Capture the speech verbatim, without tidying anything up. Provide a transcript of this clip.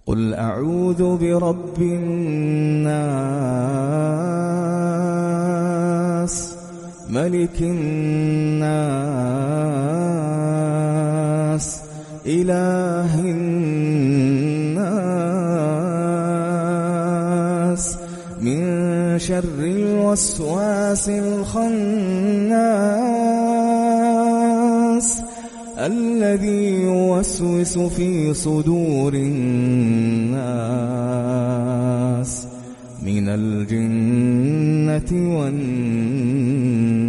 قل أعوذ برب الناس ملك الناس إله الناس من شر الوسواس الخناس الذي يوسوس في صدور الناس من الجنة والناس.